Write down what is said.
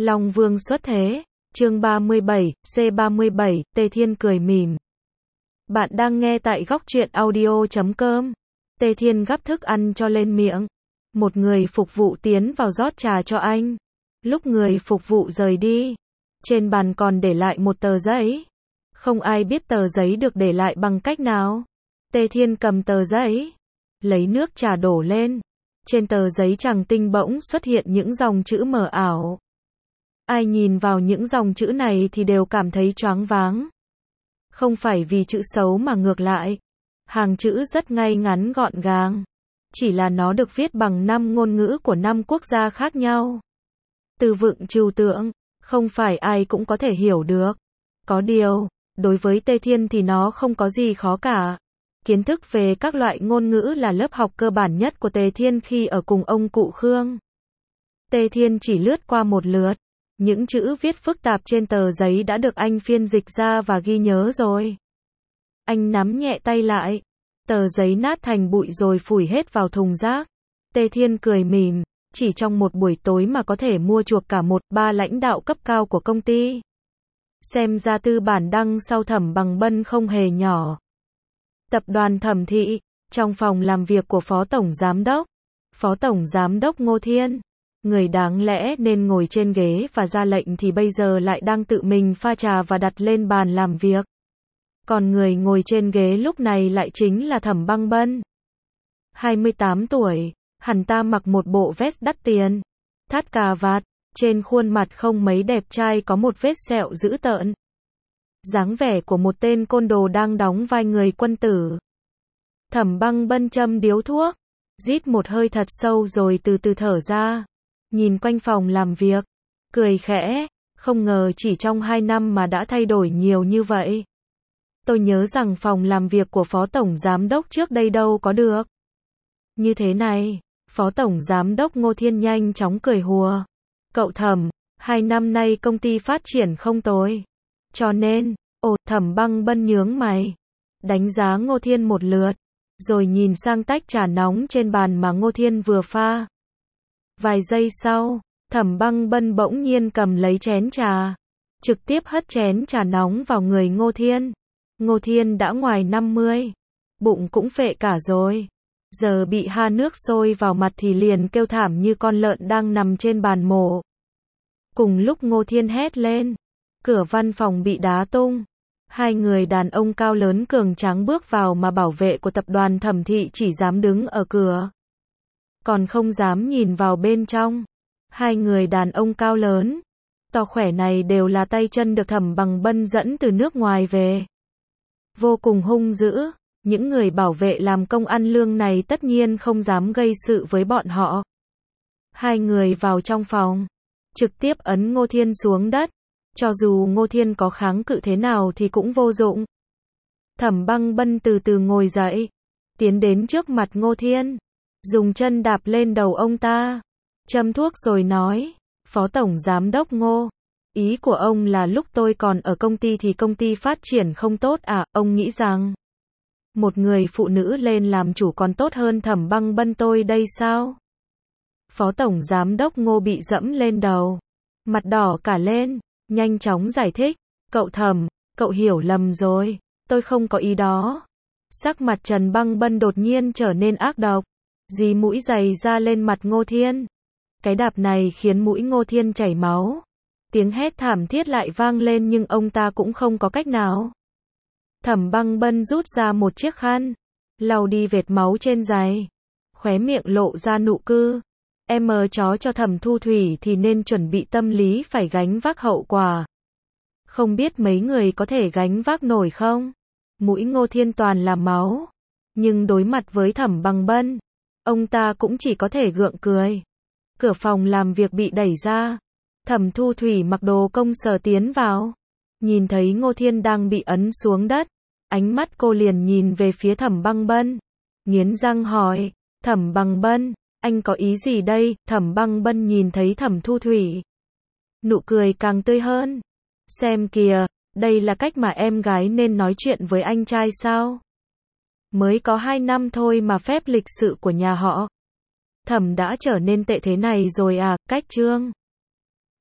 Long Vương xuất thế, chương 37, C37, Tề Thiên cười mỉm. Bạn đang nghe tại góc truyện audio.com. Tề Thiên gắp thức ăn cho lên miệng. Một người phục vụ tiến vào rót trà cho anh. Lúc người phục vụ rời đi, trên bàn còn để lại một tờ giấy. Không ai biết tờ giấy được để lại bằng cách nào. Tề Thiên cầm tờ giấy, lấy nước trà đổ lên. Trên tờ giấy trắng tinh bỗng xuất hiện những dòng chữ mờ ảo. Ai nhìn vào những dòng chữ này thì đều cảm thấy choáng váng. Không phải vì chữ xấu mà ngược lại. Hàng chữ rất ngay ngắn gọn gàng. Chỉ là nó được viết bằng 5 ngôn ngữ của 5 quốc gia khác nhau. Từ vựng trừu tượng, không phải ai cũng có thể hiểu được. Có điều, đối với Tề Thiên thì nó không có gì khó cả. Kiến thức về các loại ngôn ngữ là lớp học cơ bản nhất của Tề Thiên khi ở cùng ông cụ Khương. Tề Thiên chỉ lướt qua một lượt. Những chữ viết phức tạp trên tờ giấy đã được anh phiên dịch ra và ghi nhớ rồi. Anh nắm nhẹ tay lại. Tờ giấy nát thành bụi rồi phủi hết vào thùng rác. Tề Thiên cười mỉm. Chỉ trong một buổi tối mà có thể mua chuộc cả 1-3 lãnh đạo cấp cao của công ty. Xem ra tư bản đăng sau Thẩm Bằng Bân không hề nhỏ. Tập đoàn Thẩm Thị, trong phòng làm việc của Phó Tổng Giám Đốc. Phó Tổng Giám Đốc Ngô Thiên. Người đáng lẽ nên ngồi trên ghế và ra lệnh thì bây giờ lại đang tự mình pha trà và đặt lên bàn làm việc. Còn người ngồi trên ghế lúc này lại chính là Thẩm Băng Bân. 28 tuổi, hắn ta mặc một bộ vest đắt tiền, thắt cà vạt, trên khuôn mặt không mấy đẹp trai có một vết sẹo dữ tợn. Dáng vẻ của một tên côn đồ đang đóng vai người quân tử. Thẩm Băng Bân châm điếu thuốc, rít một hơi thật sâu rồi từ từ thở ra. Nhìn quanh phòng làm việc, cười khẽ, không ngờ chỉ trong 2 năm mà đã thay đổi nhiều như vậy. Tôi nhớ rằng phòng làm việc của Phó Tổng Giám Đốc trước đây đâu có được như thế này. Phó Tổng Giám Đốc Ngô Thiên nhanh chóng cười hùa. Cậu Thẩm, 2 năm nay công ty phát triển không tồi. Cho nên, Thẩm Băng Bân nhướng mày, đánh giá Ngô Thiên một lượt, rồi nhìn sang tách trà nóng trên bàn mà Ngô Thiên vừa pha. Vài giây sau, Thẩm Băng Bân bỗng nhiên cầm lấy chén trà, trực tiếp hất chén trà nóng vào người Ngô Thiên. Ngô Thiên đã ngoài 50, bụng cũng phệ cả rồi. Giờ bị ha nước sôi vào mặt thì liền kêu thảm như con lợn đang nằm trên bàn mổ. Cùng lúc Ngô Thiên hét lên, cửa văn phòng bị đá tung. 2 người đàn ông cao lớn cường tráng bước vào mà bảo vệ của tập đoàn Thẩm Thị chỉ dám đứng ở cửa, còn không dám nhìn vào bên trong. 2 người đàn ông cao lớn, to khỏe này đều là tay chân được Thẩm Bằng Bân dẫn từ nước ngoài về. Vô cùng hung dữ, những người bảo vệ làm công ăn lương này tất nhiên không dám gây sự với bọn họ. 2 người vào trong phòng, trực tiếp ấn Ngô Thiên xuống đất. Cho dù Ngô Thiên có kháng cự thế nào thì cũng vô dụng. Thẩm Băng Bân từ từ ngồi dậy, tiến đến trước mặt Ngô Thiên, dùng chân đạp lên đầu ông ta, châm thuốc rồi nói, Phó Tổng Giám Đốc Ngô, ý của ông là lúc tôi còn ở công ty thì công ty phát triển không tốt à, ông nghĩ rằng một người phụ nữ lên làm chủ còn tốt hơn Thẩm Băng Bân tôi đây sao? Phó Tổng Giám Đốc Ngô bị dẫm lên đầu, mặt đỏ cả lên, nhanh chóng giải thích, cậu Thẩm, cậu hiểu lầm rồi, tôi không có ý đó. Sắc mặt Trần Băng Bân đột nhiên trở nên ác độc, dí mũi giày ra lên mặt Ngô Thiên. Cái đạp này khiến mũi Ngô Thiên chảy máu. Tiếng hét thảm thiết lại vang lên nhưng ông ta cũng không có cách nào. Thẩm Băng Bân rút ra một chiếc khăn, lau đi vệt máu trên giày, khóe miệng lộ ra nụ cười. Em chó cho Thẩm Thu Thủy thì nên chuẩn bị tâm lý phải gánh vác hậu quả. Không biết mấy người có thể gánh vác nổi không? Mũi Ngô Thiên toàn là máu. Nhưng đối mặt với Thẩm Bằng Bân, ông ta cũng chỉ có thể gượng cười. Cửa phòng làm việc bị đẩy ra. Thẩm Thu Thủy mặc đồ công sở tiến vào. Nhìn thấy Ngô Thiên đang bị ấn xuống đất. Ánh mắt cô liền nhìn về phía Thẩm Băng Bân. Nghiến răng hỏi, Thẩm Bằng Bân, anh có ý gì đây? Thẩm Băng Bân nhìn thấy Thẩm Thu Thủy, nụ cười càng tươi hơn. Xem kìa, đây là cách mà em gái nên nói chuyện với anh trai sao? Mới có 2 năm thôi mà phép lịch sự của nhà họ Thẩm đã trở nên tệ thế này rồi à? Cách chương